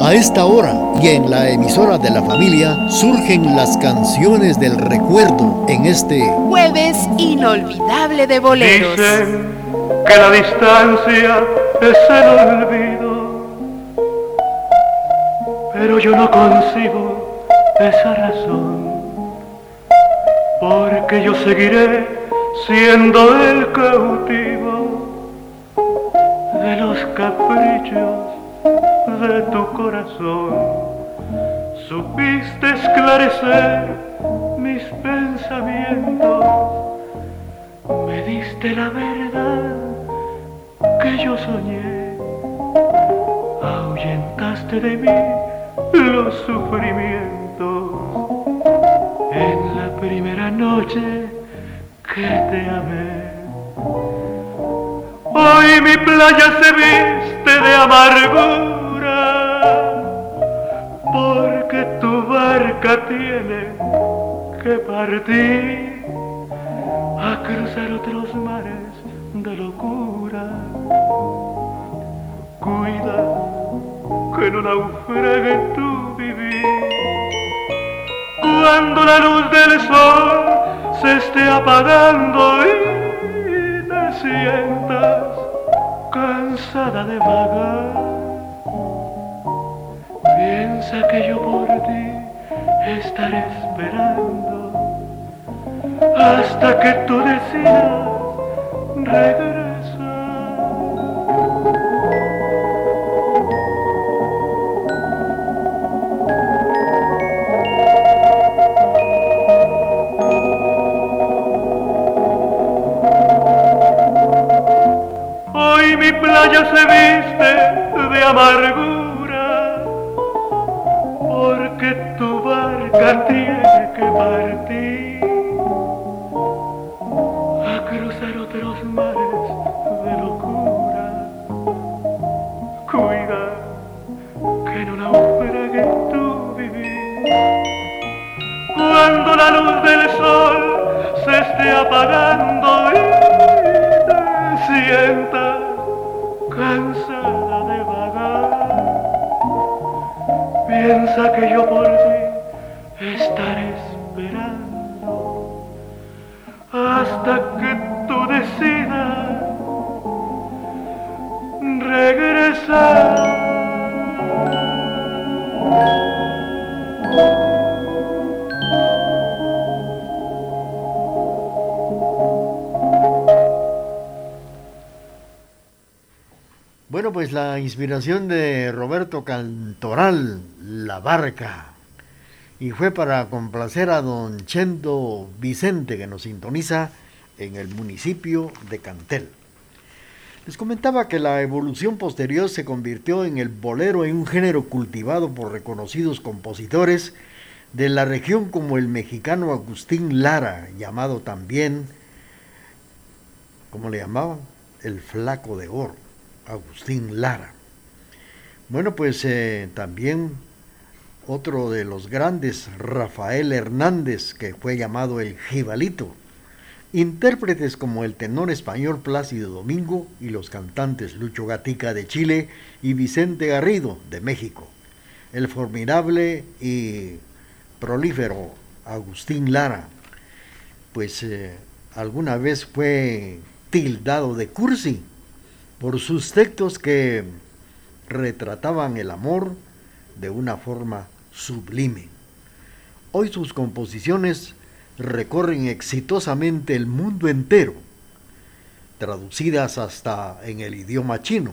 A esta hora y en la emisora de la familia surgen las canciones del recuerdo en este jueves inolvidable de boleros. Dicen que la distancia es el olvido, pero yo no concibo esa razón, porque yo seguiré siendo el cautivo de los caprichos de tu corazón. Supiste esclarecer mis pensamientos, me diste la verdad que yo soñé, ahuyentaste de mí los sufrimientos en la primera noche que te amé. Hoy mi playa se viste de amargura, porque tu barca tiene que partir a cruzar otros mares de locura. Cuida que no naufrague tu vivir cuando la luz del sol se esté apagando y te sientas cansada de vagar. Piensa que yo por ti estaré esperando hasta que tú decidas regresar. Hoy mi playa se viste de amargura, porque tu barca tiene que partir a cruzar otros mares de locura. Cuida que no naufrague tu vivir cuando la luz del sol se esté apagando y te sientas cansada de vagar. Piensa que yo por ti estaré esperando hasta que tú decidas regresar. Bueno, pues la inspiración de Roberto Cantoral, La Barca, y fue para complacer a don Chendo Vicente, que nos sintoniza en el municipio de Cantel. Les comentaba que la evolución posterior se convirtió en el bolero en un género cultivado por reconocidos compositores de la región como el mexicano Agustín Lara, llamado también, ¿cómo le llamaban? El Flaco de Oro. Agustín Lara. Bueno, pues también otro de los grandes, Rafael Hernández, que fue llamado el Jibalito. Intérpretes como el tenor español Plácido Domingo y los cantantes Lucho Gatica de Chile y Vicente Garrido de México. El formidable y prolífero Agustín Lara, pues alguna vez fue tildado de cursi por sus textos que retrataban el amor de una forma sublime. Hoy sus composiciones recorren exitosamente el mundo entero, traducidas hasta en el idioma chino.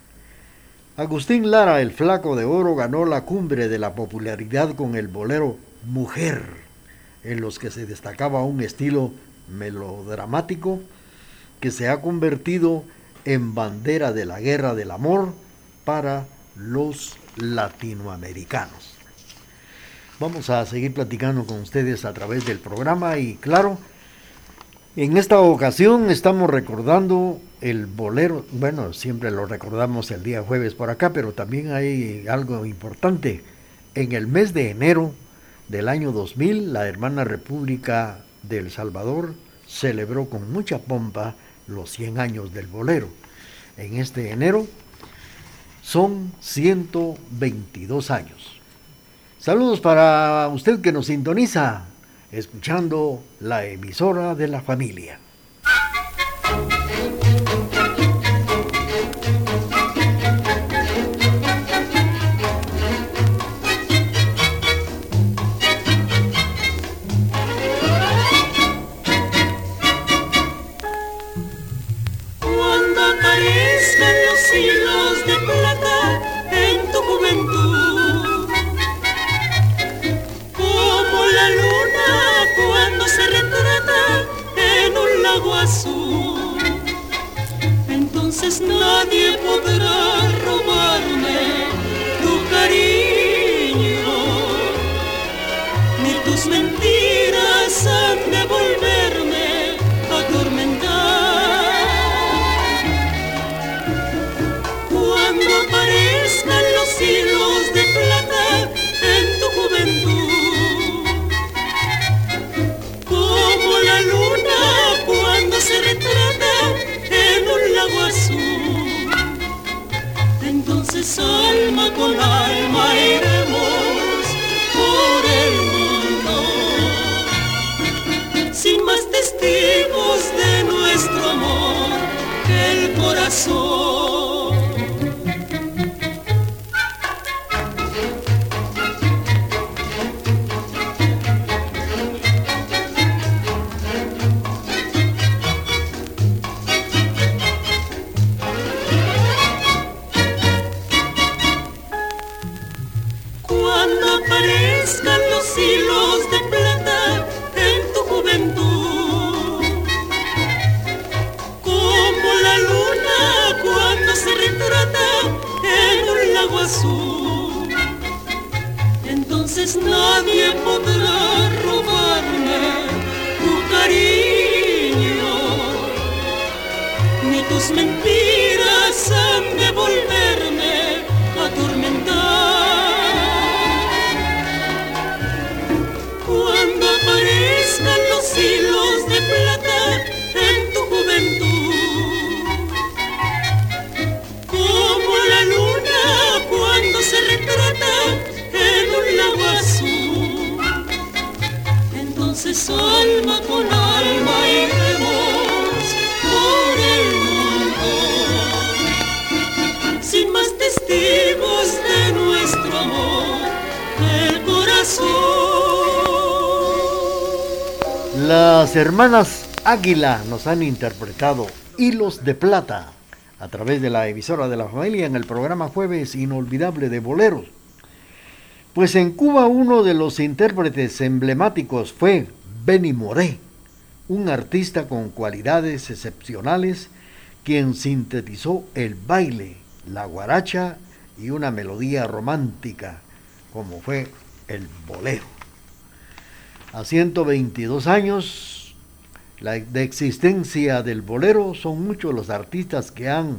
Agustín Lara, el Flaco de Oro, ganó la cumbre de la popularidad con el bolero Mujer, en los que se destacaba un estilo melodramático que se ha convertido en bandera de la guerra del amor para los latinoamericanos. Vamos a seguir platicando con ustedes a través del programa y claro, en esta ocasión estamos recordando el bolero. Bueno, siempre lo recordamos el día jueves por acá, pero también hay algo importante. En el mes de enero del año 2000, la hermana República de El Salvador celebró con mucha pompa los 100 años del bolero. En este enero son 122 años. Saludos para usted que nos sintoniza, escuchando la emisora de la familia. Hilos de plata en tu juventud, como la luna cuando se retrata en un lago azul. Entonces nadie podrá robarme tu cariño, ni tus mentiras han de volverme a atormentar. Aparezcan los hilos de plata en tu juventud, como la luna cuando se retrata en un lago azul. Entonces alma con alma iremos por el mundo, sin más testigos de nuestro amor que el corazón. Aparezcan los hilos de plata en tu juventud, como la luna cuando se retrata en un lago azul. Entonces nadie podrá robarme tu cariño, ni tus mentiras han de volverme a atormentar. Cuando aparezcan los hilos de plata en tu juventud, como la luna cuando se retrata en un lago azul. Entonces alma con alma iremos por el mundo, sin más testigos de nuestro amor, el corazón. Las hermanas Águila nos han interpretado Hilos de Plata a través de la emisora de la familia en el programa Jueves Inolvidable de Boleros. Pues en Cuba uno de los intérpretes emblemáticos fue Benny Moré, un artista con cualidades excepcionales, quien sintetizó el baile, la guaracha y una melodía romántica, como fue el bolero. A 122 años de existencia del bolero, son muchos los artistas que han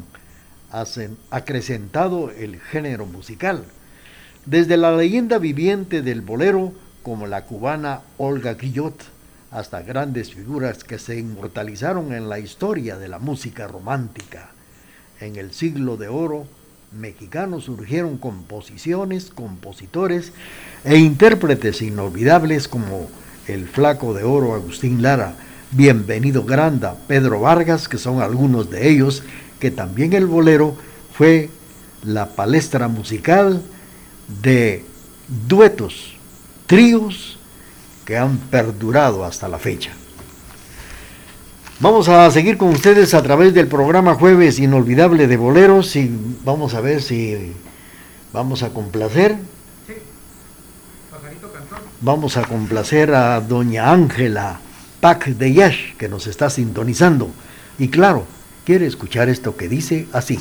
acrecentado el género musical. Desde la leyenda viviente del bolero, como la cubana Olga Guillot, hasta grandes figuras que se inmortalizaron en la historia de la música romántica. En el siglo de oro mexicano surgieron composiciones, compositores e intérpretes inolvidables como el Flaco de Oro Agustín Lara, Bienvenido Granda, Pedro Vargas, que son algunos de ellos, que también el bolero fue la palestra musical de duetos, tríos que han perdurado hasta la fecha. Vamos a seguir con ustedes a través del programa Jueves Inolvidable de Boleros y vamos a ver si vamos a complacer. Sí, Pajarito Cantón. Vamos a complacer a doña Ángela Pac de Yash, que nos está sintonizando. Y claro, quiere escuchar esto que dice así.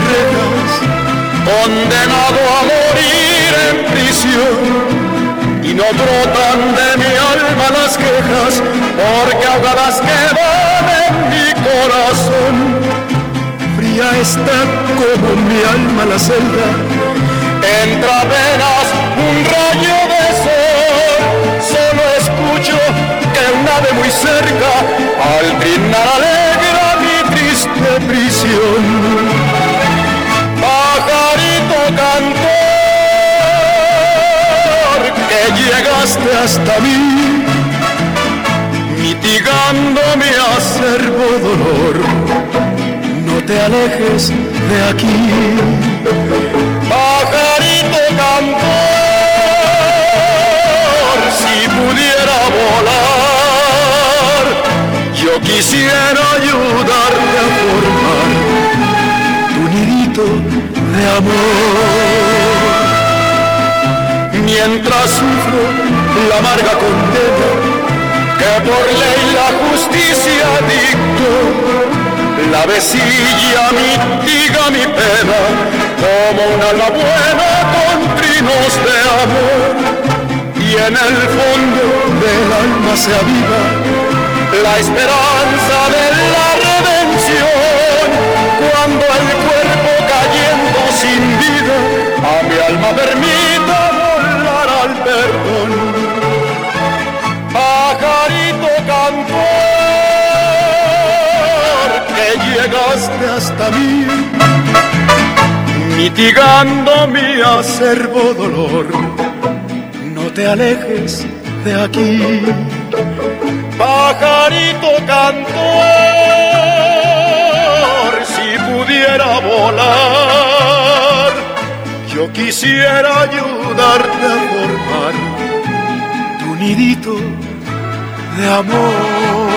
Condenado a morir en prisión, y no brotan de mi alma las quejas, porque ahogadas quedan en mi corazón. Fría está como mi alma la celda, entra apenas un rayo de sol. Solo escucho que un ave muy cerca al trinar alegra mi triste prisión. Pajarito cantor, que llegaste hasta mí, mitigando mi acerbo dolor. No te alejes de aquí, pajarito cantor, si pudiera volar, yo quisiera ayudarte a formar tu nidito de amor. Mientras sufro la amarga condena que por ley la justicia dictó, la vecilla mitiga mi pena como un alma buena con trinos de amor. Y en el fondo del alma se aviva la esperanza de la redención, cuando el cuerpo cayendo sin vida a mi alma permita volar al perdón. Pajarito cantor, que llegaste hasta mí, mitigando mi acerbo dolor. No te alejes de aquí, pajarito cantor, si pudiera volar, yo quisiera ayudarte a formar tu nidito de amor.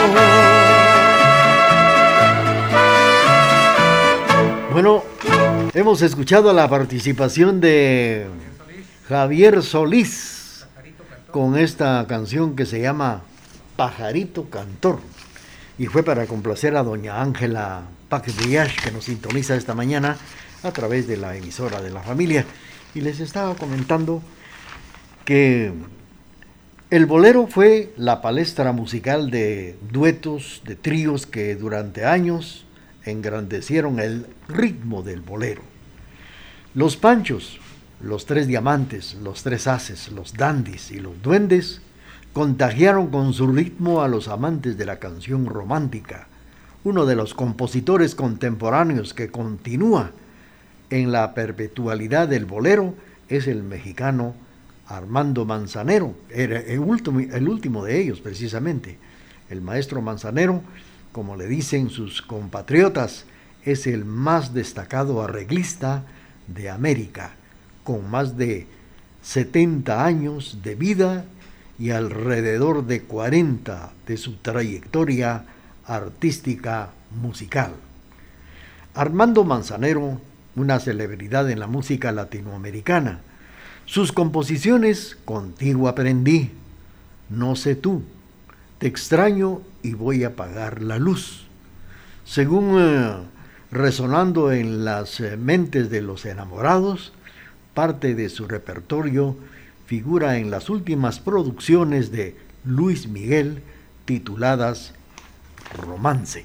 Bueno, hemos escuchado la participación de Javier Solís con esta canción que se llama Pajarito Cantor, y fue para complacer a doña Ángela Pacbriach, que nos sintoniza esta mañana a través de la emisora de la familia. Y les estaba comentando que el bolero fue la palestra musical de duetos, de tríos que durante años engrandecieron el ritmo del bolero. Los Panchos, los Tres Diamantes, los Tres Haces, los Dandis y los Duendes contagiaron con su ritmo a los amantes de la canción romántica. Uno de los compositores contemporáneos que continúa en la perpetualidad del bolero es el mexicano Armando Manzanero. Era el último de ellos, precisamente. El maestro Manzanero, como le dicen sus compatriotas, es el más destacado arreglista de América, con más de 70 años de vida y alrededor de 40 de su trayectoria artística musical. Armando Manzanero, una celebridad en la música latinoamericana. Sus composiciones: Contigo aprendí, No sé tú, Te extraño y voy a apagar la luz, según resonando en las mentes de los enamorados, parte de su repertorio figura en las últimas producciones de Luis Miguel tituladas Romance.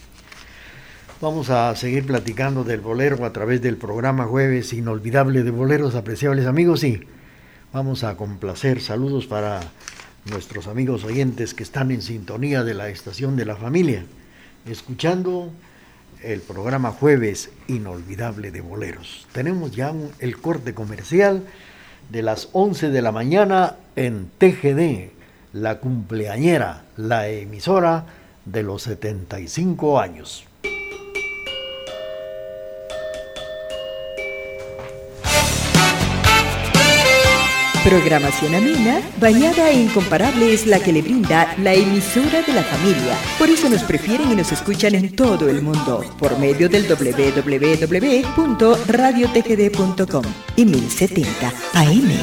Vamos a seguir platicando del bolero a través del programa Jueves Inolvidable de Boleros, apreciables amigos, y vamos a complacer saludos para nuestros amigos oyentes que están en sintonía de la estación de la familia, escuchando el programa Jueves Inolvidable de Boleros. Tenemos ya el corte comercial de las 11 de la mañana en TGD, la cumpleañera, la emisora de los 75 años. Programación amena, bañada e incomparable es la que le brinda la emisora de la familia. Por eso nos prefieren y nos escuchan en todo el mundo, por medio del www.radiotgd.com y 1070 AM.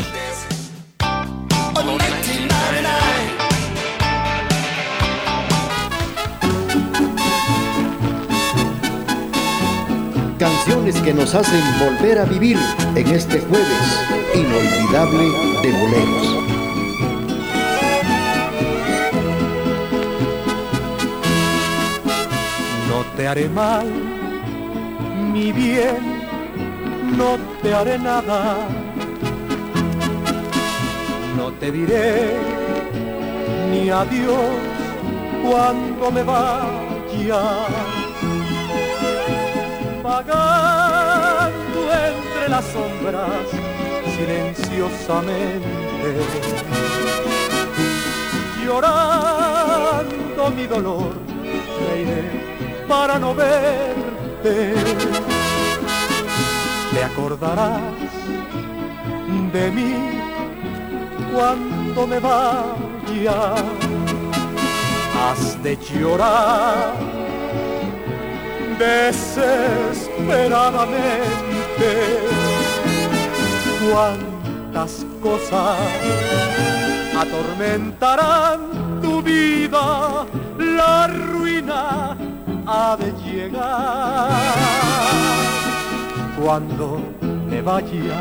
Canciones que nos hacen volver a vivir en este jueves inolvidable de boleros. haré mal, mi bien, no te haré nada. No te diré ni adiós cuando me vaya, vagando entre las sombras silenciosamente, llorando mi dolor, me iré para no verte. Te acordarás de mí cuando me vaya, has de llorar desesperadamente. Cuántas cosas atormentarán tu vida, la ruina ha de llegar cuando me vaya.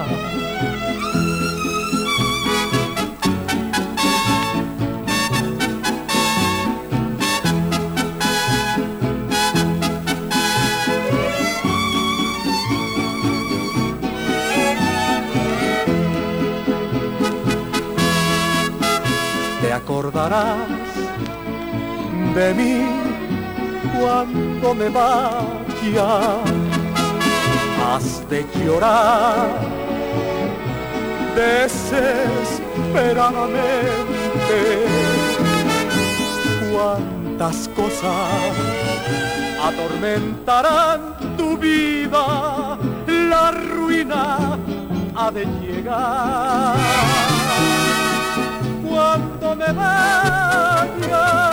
Te acordarás de mí cuando me vaya, has de llorar desesperadamente. Cuántas cosas atormentarán tu vida, la ruina ha de llegar cuando me vaya.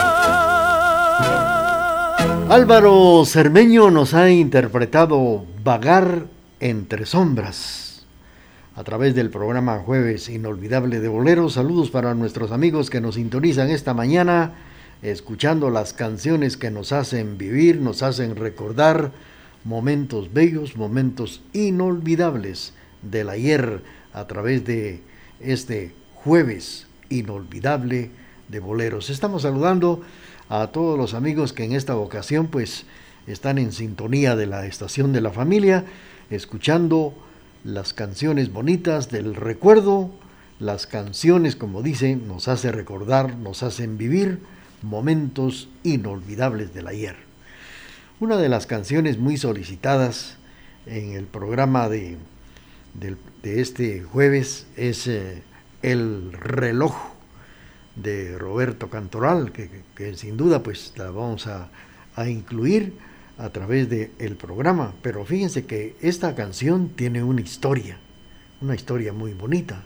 Álvaro Cermeño nos ha interpretado Vagar entre sombras a través del programa Jueves Inolvidable de Boleros. Saludos para nuestros amigos que nos sintonizan esta mañana, escuchando las canciones que nos hacen vivir, nos hacen recordar momentos bellos, momentos inolvidables del ayer a través de este Jueves Inolvidable de Boleros. Estamos saludando a todos los amigos que en esta ocasión pues están en sintonía de la estación de la familia, escuchando las canciones bonitas del recuerdo. Las canciones, como dicen, nos hace recordar, nos hacen vivir momentos inolvidables del ayer. Una de las canciones muy solicitadas en el programa de este jueves es El reloj de Roberto Cantoral, que sin duda pues la vamos a incluir a través del programa. Pero fíjense que esta canción tiene una historia muy bonita.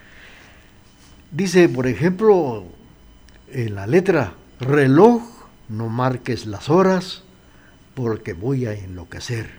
Dice, por ejemplo, en la letra: reloj, no marques las horas, porque voy a enloquecer.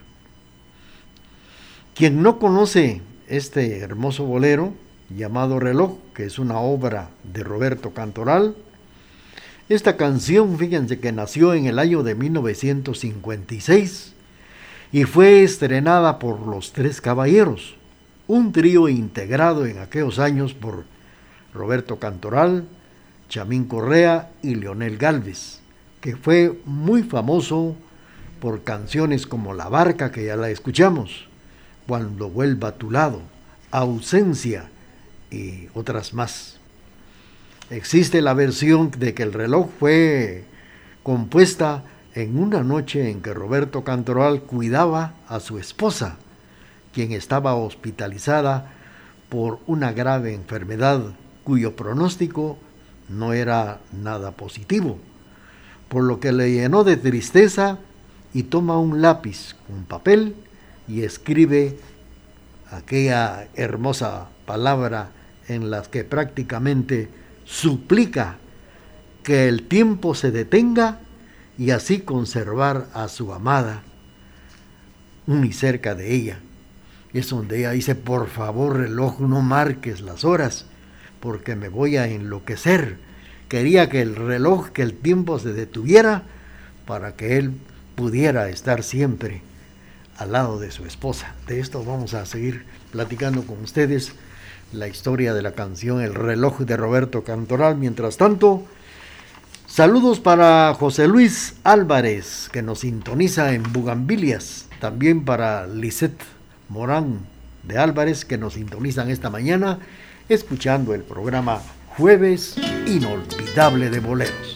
Quien no conoce este hermoso bolero llamado Reloj, que es una obra de Roberto Cantoral, esta canción, fíjense que nació en el año de 1956 y fue estrenada por Los Tres Caballeros, un trío integrado en aquellos años por Roberto Cantoral, Chamín Correa y Leonel Gálvez, que fue muy famoso por canciones como La Barca, que ya la escuchamos, Cuando vuelva a tu lado, Ausencia y otras más. Existe la versión de que el reloj fue compuesta en una noche en que Roberto Cantoral cuidaba a su esposa, quien estaba hospitalizada por una grave enfermedad cuyo pronóstico no era nada positivo, por lo que le llenó de tristeza y toma un lápiz con papel y escribe aquella hermosa palabra en las que prácticamente suplica que el tiempo se detenga y así conservar a su amada muy cerca de ella. Es donde ella dice: por favor, reloj, no marques las horas, porque me voy a enloquecer. Quería que el reloj, que el tiempo se detuviera para que él pudiera estar siempre al lado de su esposa. De esto vamos a seguir platicando con ustedes, la historia de la canción El reloj de Roberto Cantoral. Mientras tanto, Saludos para José Luis Álvarez, que nos sintoniza en Bugambilias. También para Lisette Morán de Álvarez, que nos sintonizan esta mañana, escuchando el programa Jueves Inolvidable de Boleros.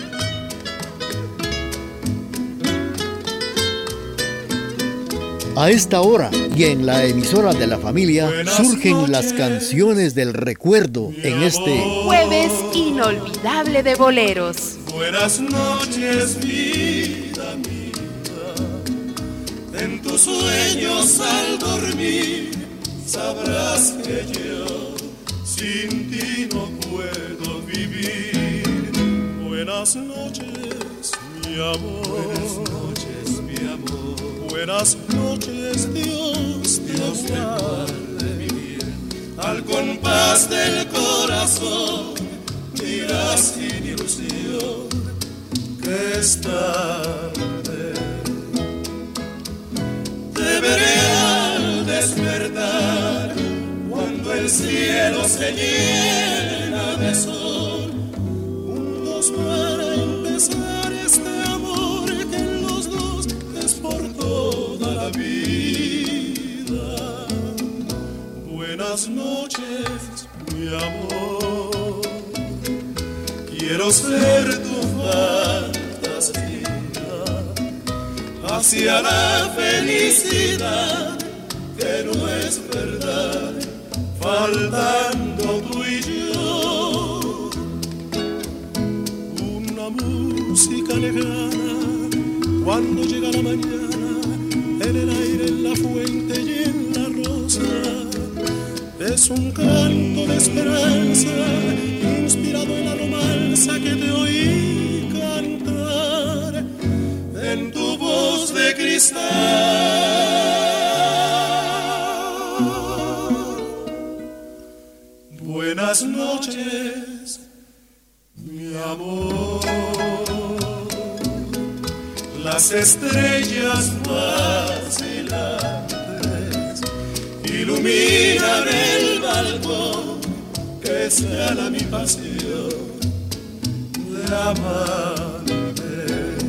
A esta hora y en la emisora de la familia surgen las canciones del recuerdo en este Jueves Inolvidable de Boleros. Buenas noches, vida mía. En tus sueños al dormir sabrás que yo sin ti no puedo vivir. Buenas noches, mi amor. Buenas noches, mi amor. Buenas noches, Dios te guarde mi bien. Al compás del corazón dirás sin ilusión que es tarde. Te veré al despertar cuando el cielo se llena de sol, juntos para empezar este amor que en los dos es por toda la vida. Buenas noches, mi amor. Quiero ser tu fantasía hacia la felicidad que no es verdad, faltando tú y yo. Una música lejana cuando llega la mañana, en el aire, en la fuente y en la rosa. Es un canto de esperanza inspirado en la romanza que te oí cantar en tu voz de cristal. Buenas noches, mi amor. Las estrellas vacilantes iluminan el balcón, que sea mi pasión de amarte.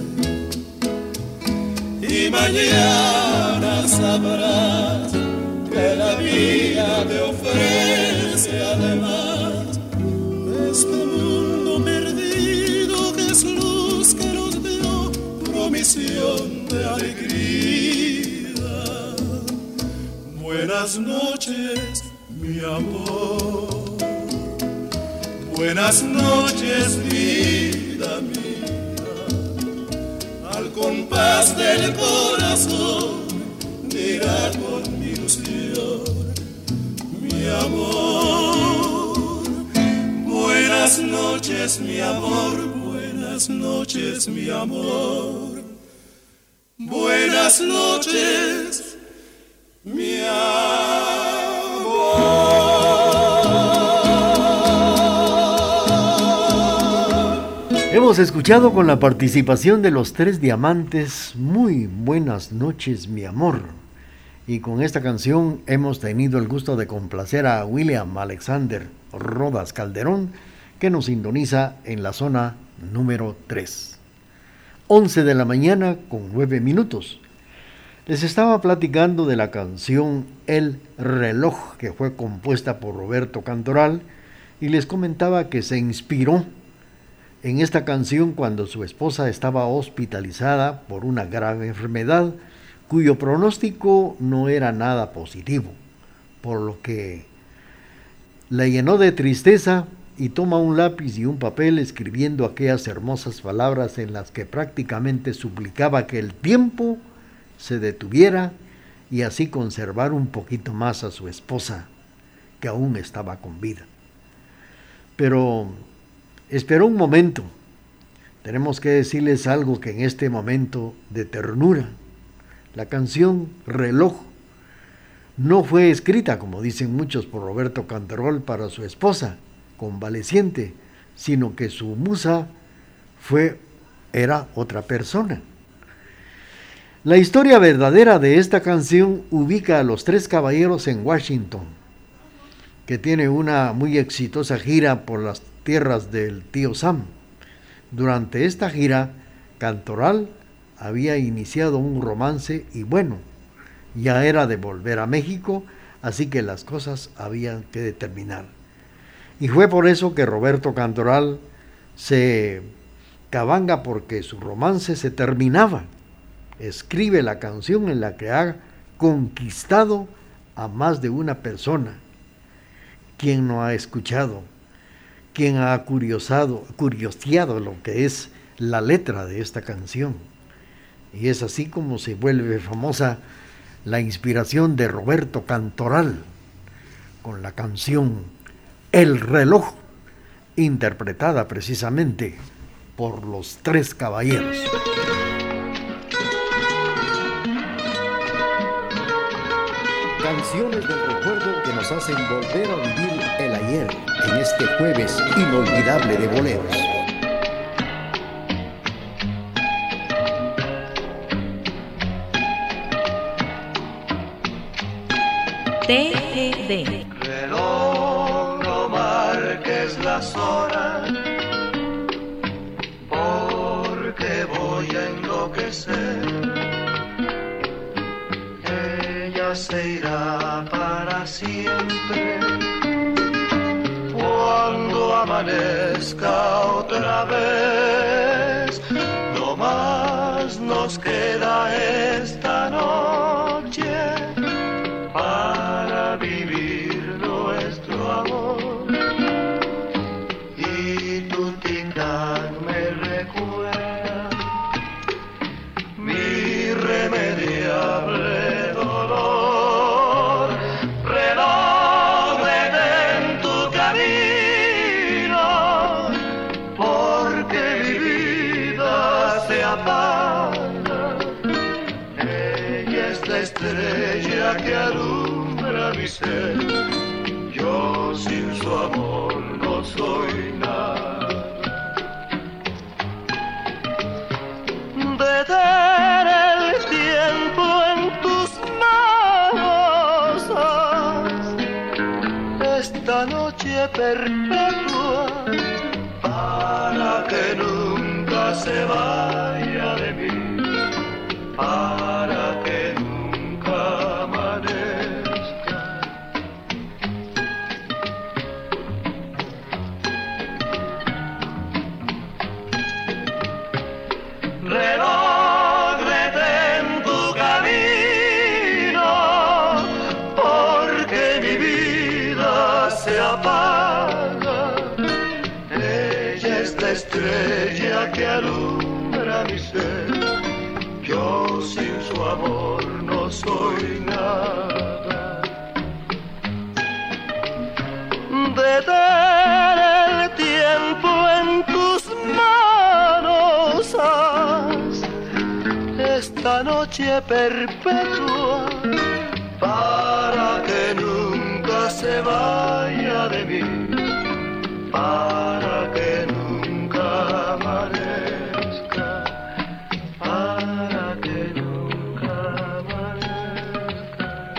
Y mañana sabrás que la vida te ofrece además este mundo perdido que es luz que nos dio promisión de alegría. Buenas noches, mi amor. Buenas noches, vida mía. Al compás del corazón dirá con mi ilusión, mi amor. Buenas noches, mi amor. Buenas noches, mi amor. Buenas noches, mi amor. Hemos escuchado con la participación de los Tres Diamantes Muy buenas noches, mi amor. Y con esta canción hemos tenido el gusto de complacer a William Alexander Rodas Calderón, que nos sintoniza en la zona número 3. 11 de la mañana con 9 minutos. Les estaba platicando de la canción El Reloj, que fue compuesta por Roberto Cantoral, y les comentaba que se inspiró en esta canción cuando su esposa estaba hospitalizada por una grave enfermedad cuyo pronóstico no era nada positivo, por lo que la llenó de tristeza y toma un lápiz y un papel escribiendo aquellas hermosas palabras en las que prácticamente suplicaba que el tiempo se detuviera y así conservar un poquito más a su esposa, que aún estaba con vida. Pero esperó un momento. Tenemos que decirles algo que en este momento de ternura, la canción Reloj no fue escrita, como dicen muchos, por Roberto Cantoral para su esposa convaleciente, sino que su musa era otra persona. La historia verdadera de esta canción ubica a los Tres Caballeros en Washington, que tiene una muy exitosa gira por las tierras del tío Sam. Durante esta gira, Cantoral había iniciado un romance y bueno, ya era de volver a México, así que las cosas habían que determinar. Y fue por eso que Roberto Cantoral se cabanga porque su romance se terminaba. Escribe la canción en la que ha conquistado a más de una persona. ¿Quién no ha escuchado? ¿Quién ha curioseado lo que es la letra de esta canción? Y es así como se vuelve famosa la inspiración de Roberto Cantoral con la canción El reloj, interpretada precisamente por los Tres Caballeros. Canciones del recuerdo que nos hacen volver a vivir el ayer en este jueves inolvidable de boleros. TGD. Reloj, no marques las horas, porque voy a enloquecer. Ella se irá para siempre cuando amanezca otra vez. No más nos queda esta noche para vivir nuestro amor. Y tu tic-tac me recuerda mi irremediable dolor. Reloj, detén tu camino, porque mi vida se apaga. Ella es la estrella que alumbra mi ser. Yo sin su amor no soy nada. Detén el tiempo en tus manos, esta noche perpetua, para que nunca se vaya de mí, para que nunca amanezca. Reloj, detén tu camino, porque mi vida se apaga. Ella es la estrella que alumbra mi ser. Yo sin su amor no soy nada. Detén el tiempo en tus manos, esta noche perpetua, para que nunca se vaya de mí, para que nunca amanezca, para que nunca amanezca.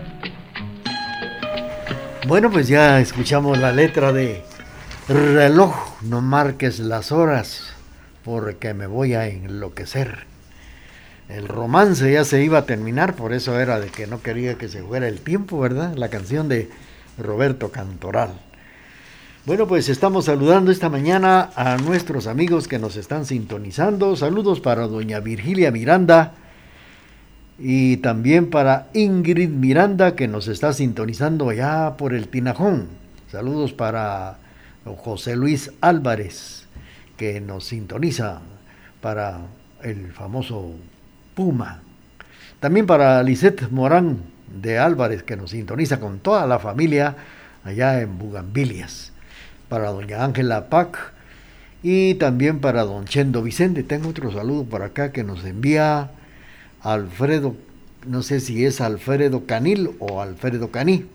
Bueno, pues ya escuchamos la letra de Reloj, no marques las horas, porque me voy a enloquecer. El romance ya se iba a terminar, por eso era de que no quería que se fuera el tiempo, ¿verdad? La canción de Roberto Cantoral. Bueno, pues estamos saludando esta mañana a nuestros amigos que nos están sintonizando. Saludos para doña Virgilia Miranda y también para Ingrid Miranda, que nos está sintonizando allá por el Tinajón. Saludos para José Luis Álvarez, que nos sintoniza para el famoso Puma. También para Lisette Morán de Álvarez, que nos sintoniza con toda la familia allá en Bugambilias. Para doña Ángela Pac y también para don Chendo Vicente. Tengo otro saludo por acá que nos envía Alfredo, no sé si es Alfredo Canil o Alfredo Caní.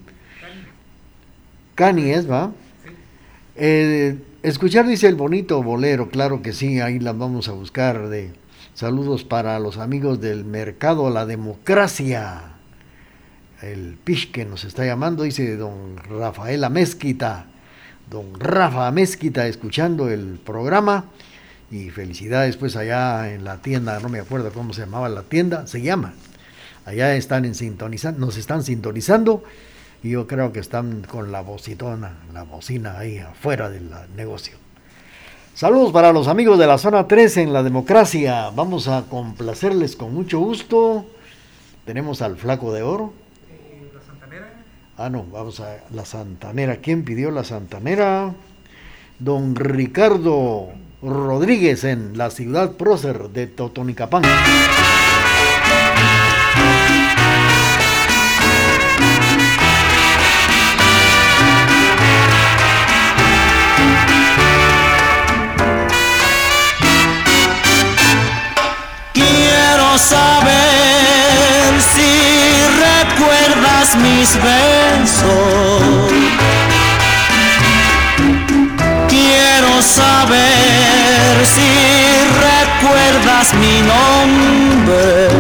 Cani es, ¿va? Sí. Escuchar, dice, el bonito bolero, claro que sí, ahí las vamos a buscar. Saludos para los amigos del Mercado La Democracia. El Pish que nos está llamando, dice don Rafael Amezquita. Don Rafa Amezquita escuchando el programa. Y felicidades pues allá en la tienda, no me acuerdo cómo se llamaba la tienda, se llama. Allá están nos están sintonizando y yo creo que están con la bocina ahí afuera del negocio. Saludos para los amigos de la zona 3 en la democracia. Vamos a complacerles con mucho gusto. Tenemos al Flaco de Oro. ¿La Santanera? No, vamos a la Santanera. ¿Quién pidió la Santanera? Don Ricardo Rodríguez en la ciudad prócer de Totonicapán. Quiero saber si recuerdas mis besos. Quiero saber si recuerdas mi nombre.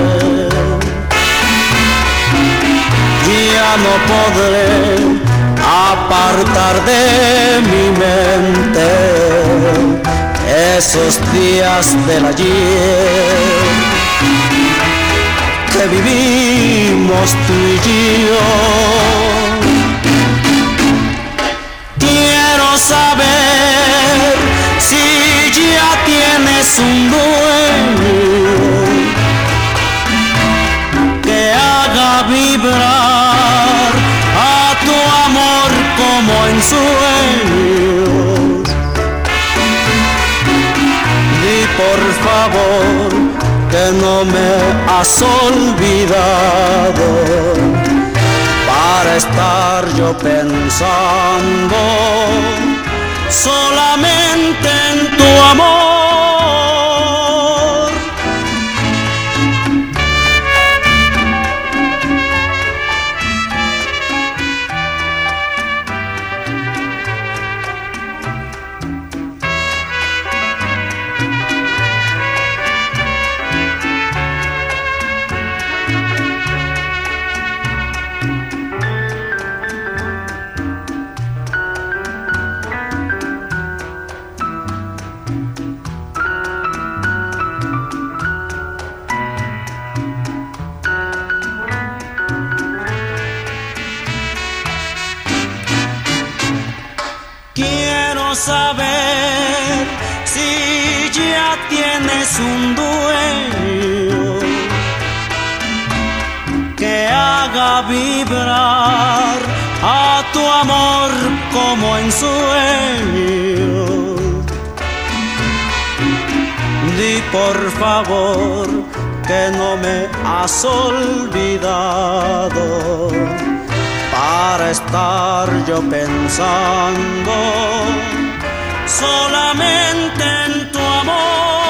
Ya no podré apartar de mi mente esos días del ayer que vivimos tú y yo. Quiero saber si ya tienes un dueño que haga vibrar a tu amor como en sueños. Di por favor que no me has olvidado para estar yo pensando solamente en tu amor. Saber si ya tienes un dueño que haga vibrar a tu amor como en sueños. Di por favor que no me has olvidado para estar yo pensando solamente en tu amor.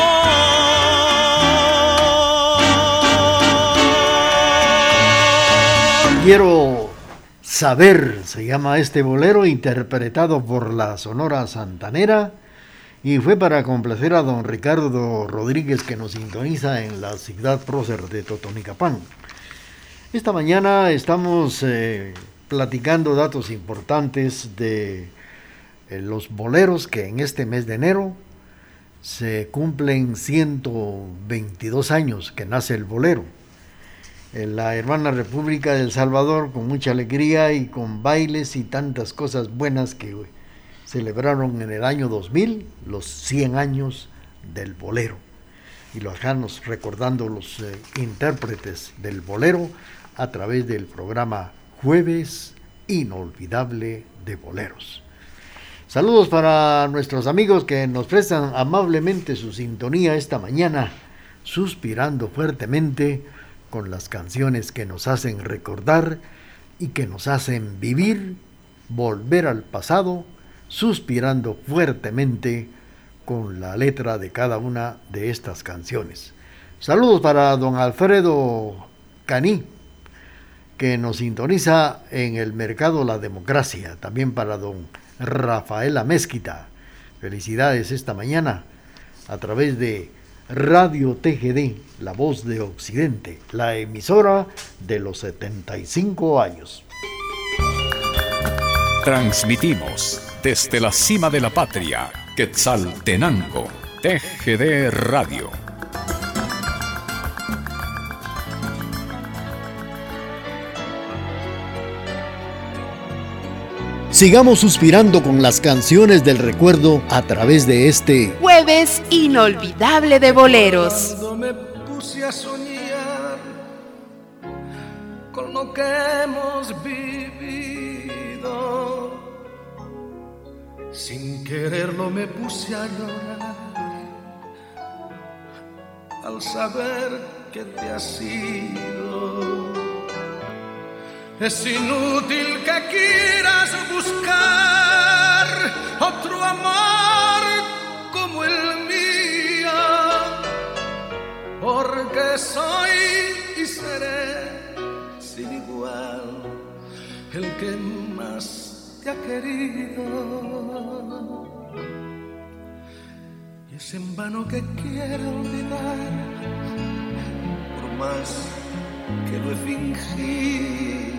Quiero saber, se llama este bolero, interpretado por la Sonora Santanera, y fue para complacer a don Ricardo Rodríguez, que nos sintoniza en la ciudad prócer de Totonicapán. Esta mañana estamos platicando datos importantes de los boleros, que en este mes de enero se cumplen 122 años que nace el bolero. En la hermana República de El Salvador, con mucha alegría y con bailes y tantas cosas buenas que celebraron en el año 2000 los 100 años del bolero. Y lo dejamos recordando los intérpretes del bolero a través del programa Jueves Inolvidable de Boleros. Saludos para nuestros amigos que nos prestan amablemente su sintonía esta mañana, suspirando fuertemente con las canciones que nos hacen recordar y que nos hacen vivir, volver al pasado, suspirando fuertemente con la letra de cada una de estas canciones. Saludos para don Alfredo Caní, que nos sintoniza en el Mercado La Democracia. También para don Rafaela Mezquita. Felicidades esta mañana a través de Radio TGD, La Voz de Occidente, la emisora de los 75 años. Transmitimos desde la cima de la patria, Quetzaltenango, TGD Radio. Sigamos suspirando con las canciones del recuerdo a través de este Jueves Inolvidable de Boleros. Cuando me puse a soñar con lo que hemos vivido, sin quererlo me puse a llorar al saber que te has ido. Es inútil que quieras buscar otro amor como el mío, porque soy y seré sin igual el que más te ha querido. Y es en vano que quiero olvidar, por más que lo he fingido.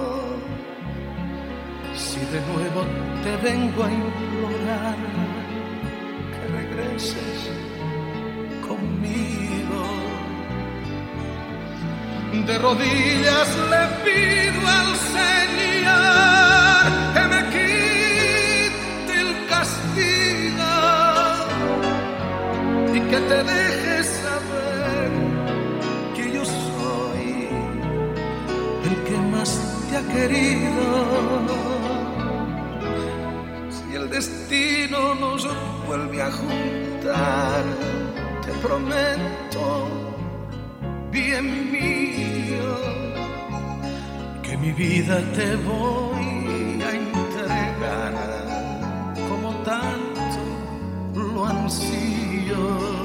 Si de nuevo te vengo a implorar que regreses conmigo, de rodillas le pido al Señor que me quite el castigo y que te deje saber que yo soy el que más te ha querido. Si el destino nos vuelve a juntar, te prometo, bien mío, que mi vida te voy a entregar como tanto lo ansío,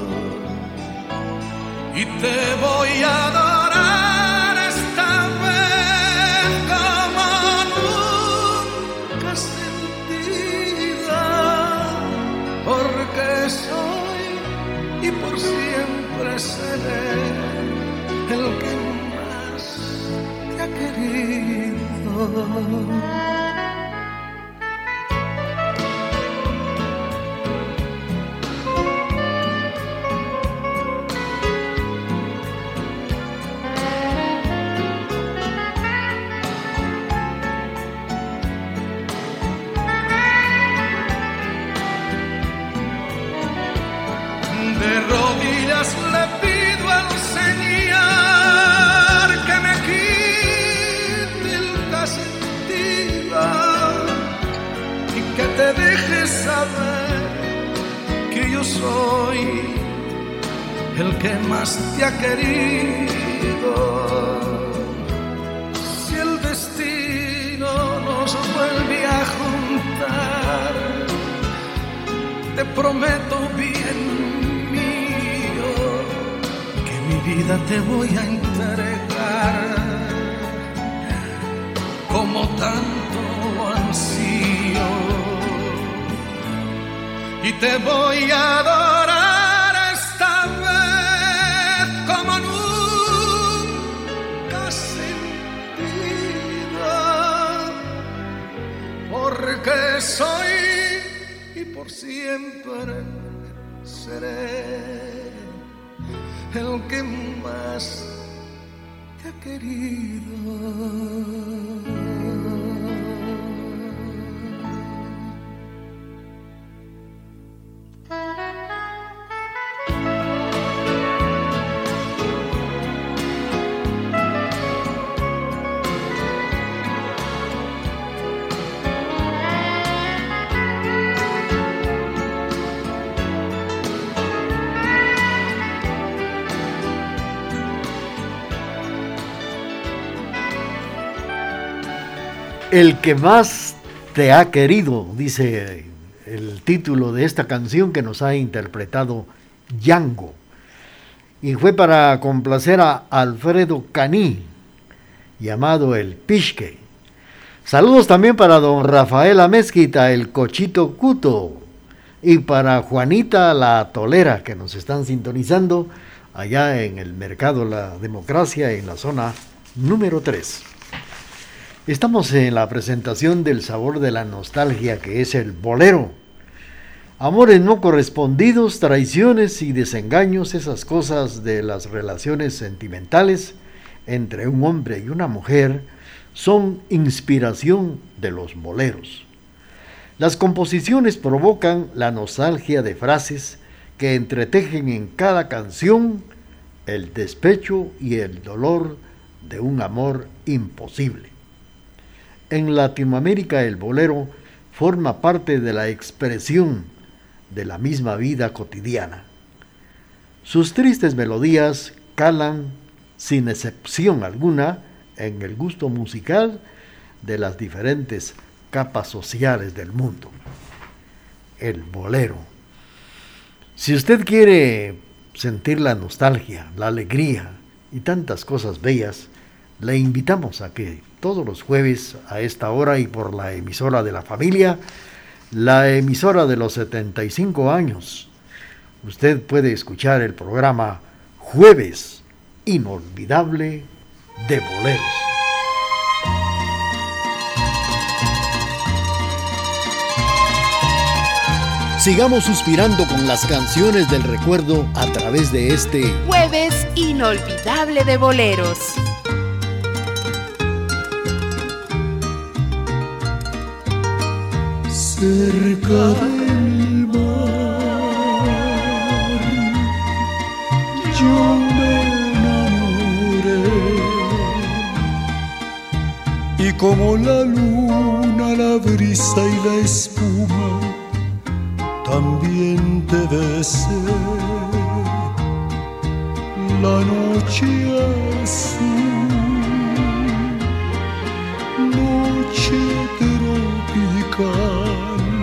y te voy a adorar esta vez como nunca sentida, porque soy y por siempre seré el que más te ha querido. De rodillas le pido al Señor que me quite el castigo y que te deje saber que yo soy el que más te ha querido. Si el destino nos vuelve a juntar, te prometo bien mi vida te voy a entregar como tanto lo ansío, y te voy a adorar esta vez como nunca sentido, porque soy y por siempre seré el que más te ha querido. El que más te ha querido, dice el título de esta canción que nos ha interpretado Yango. Y fue para complacer a Alfredo Caní, llamado El Pishque. Saludos también para don Rafael Amezquita, el Cochito Cuto. Y para Juanita la Tolera, que nos están sintonizando allá en el Mercado La Democracia, en la zona número 3. Estamos en la presentación del sabor de la nostalgia, que es el bolero. Amores no correspondidos, traiciones y desengaños, esas cosas de las relaciones sentimentales entre un hombre y una mujer, son inspiración de los boleros. Las composiciones provocan la nostalgia de frases que entretejen en cada canción el despecho y el dolor de un amor imposible. En Latinoamérica el bolero forma parte de la expresión de la misma vida cotidiana. Sus tristes melodías calan sin excepción alguna en el gusto musical de las diferentes capas sociales del mundo. El bolero. Si usted quiere sentir la nostalgia, la alegría y tantas cosas bellas, le invitamos a que todos los jueves a esta hora y por la emisora de la familia, la emisora de los 75 años, usted puede escuchar el programa Jueves Inolvidable de Boleros. Sigamos suspirando con las canciones del recuerdo a través de este Jueves Inolvidable de Boleros. Cerca del mar yo me enamoré, y como la luna, la brisa y la espuma, también te besé. La noche azul, noche tropical,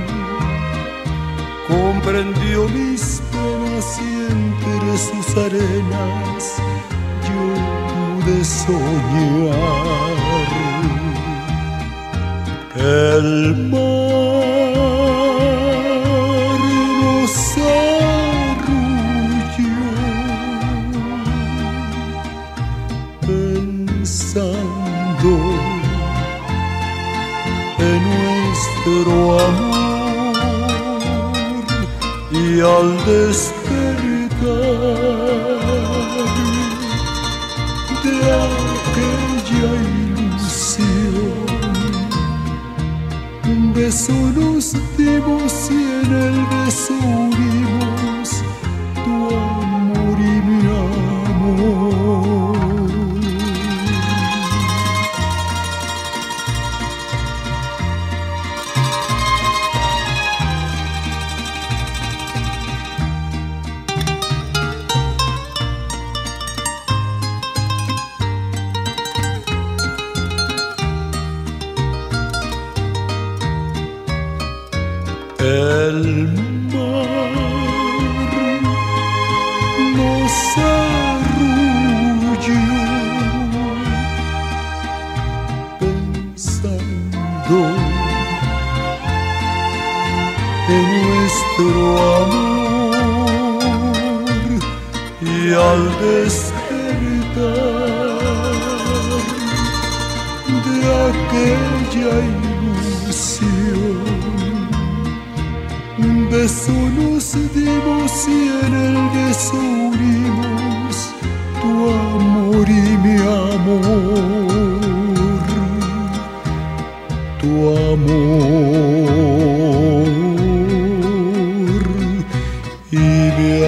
comprendió mis penas y entre sus arenas yo pude soñar. El mar nos arrulló, pensando en nuestro amor, y al despertar de aquella ilusión, un beso nos dimos y en el beso unimos tu amor y mi amor. El mar nos arrulló, pensando en nuestro amor, y al despertar de aquella ilusión, un beso nos dimos y en el beso unimos tu amor y mi amor, tu amor y mi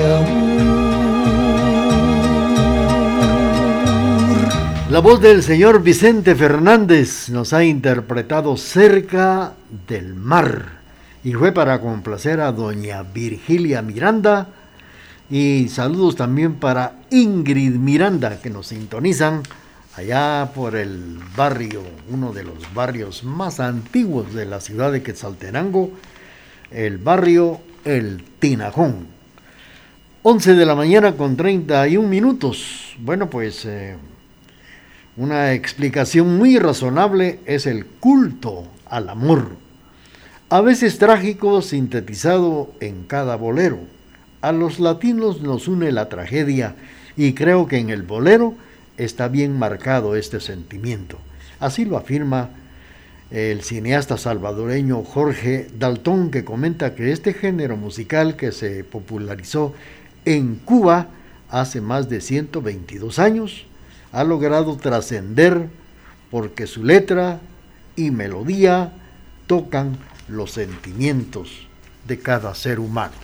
amor. La voz del señor Vicente Fernández nos ha interpretado Cerca del Mar. Y fue para complacer a doña Virgilia Miranda, y saludos también para Ingrid Miranda, que nos sintonizan allá por el barrio, uno de los barrios más antiguos de la ciudad de Quetzaltenango, el barrio El Tinajón. 11 de la mañana con 31 minutos. Bueno, pues una explicación muy razonable es el culto al amor, a veces trágico, sintetizado en cada bolero. A los latinos nos une la tragedia, y creo que en el bolero está bien marcado este sentimiento. Así lo afirma el cineasta salvadoreño Jorge Daltón, que comenta que este género musical que se popularizó en Cuba hace más de 122 años ha logrado trascender porque su letra y melodía tocan los sentimientos de cada ser humano.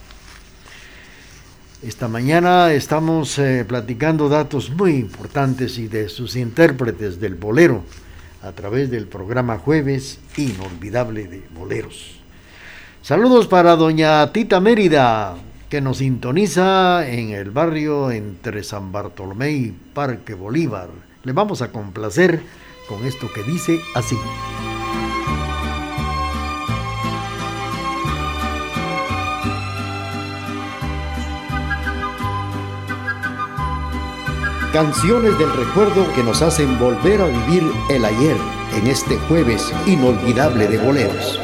Esta mañana estamos platicando datos muy importantes y de sus intérpretes del bolero a través del programa Jueves Inolvidable de Boleros. Saludos para doña Tita Mérida, que nos sintoniza en el barrio entre San Bartolomé y Parque Bolívar. Le vamos a complacer con esto que dice así. Canciones del recuerdo que nos hacen volver a vivir el ayer en este Jueves Inolvidable de Boleros.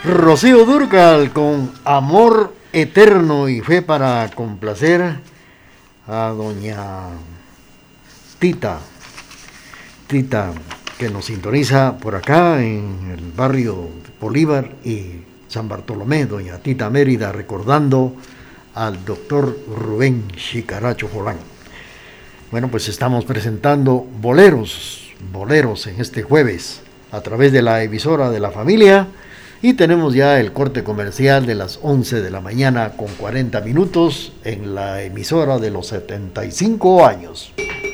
Rocío Dúrcal con Amor Eterno, y fue para complacer a doña Tita, que nos sintoniza por acá en el barrio Bolívar y San Bartolomé, doña Tita Mérida, recordando al doctor Rubén Chicaracho Jolán. Bueno, pues estamos presentando boleros en este jueves a través de la emisora de la familia, y tenemos ya el corte comercial de las 11 de la mañana con 40 minutos en la emisora de los 75 años.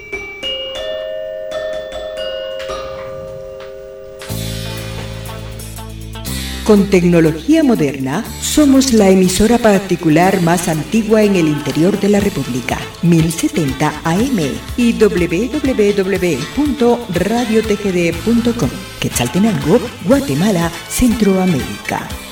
Con tecnología moderna, somos la emisora particular más antigua en el interior de la República, 1070 AM y www.radiotgd.com, Quetzaltenango, Guatemala, Centroamérica.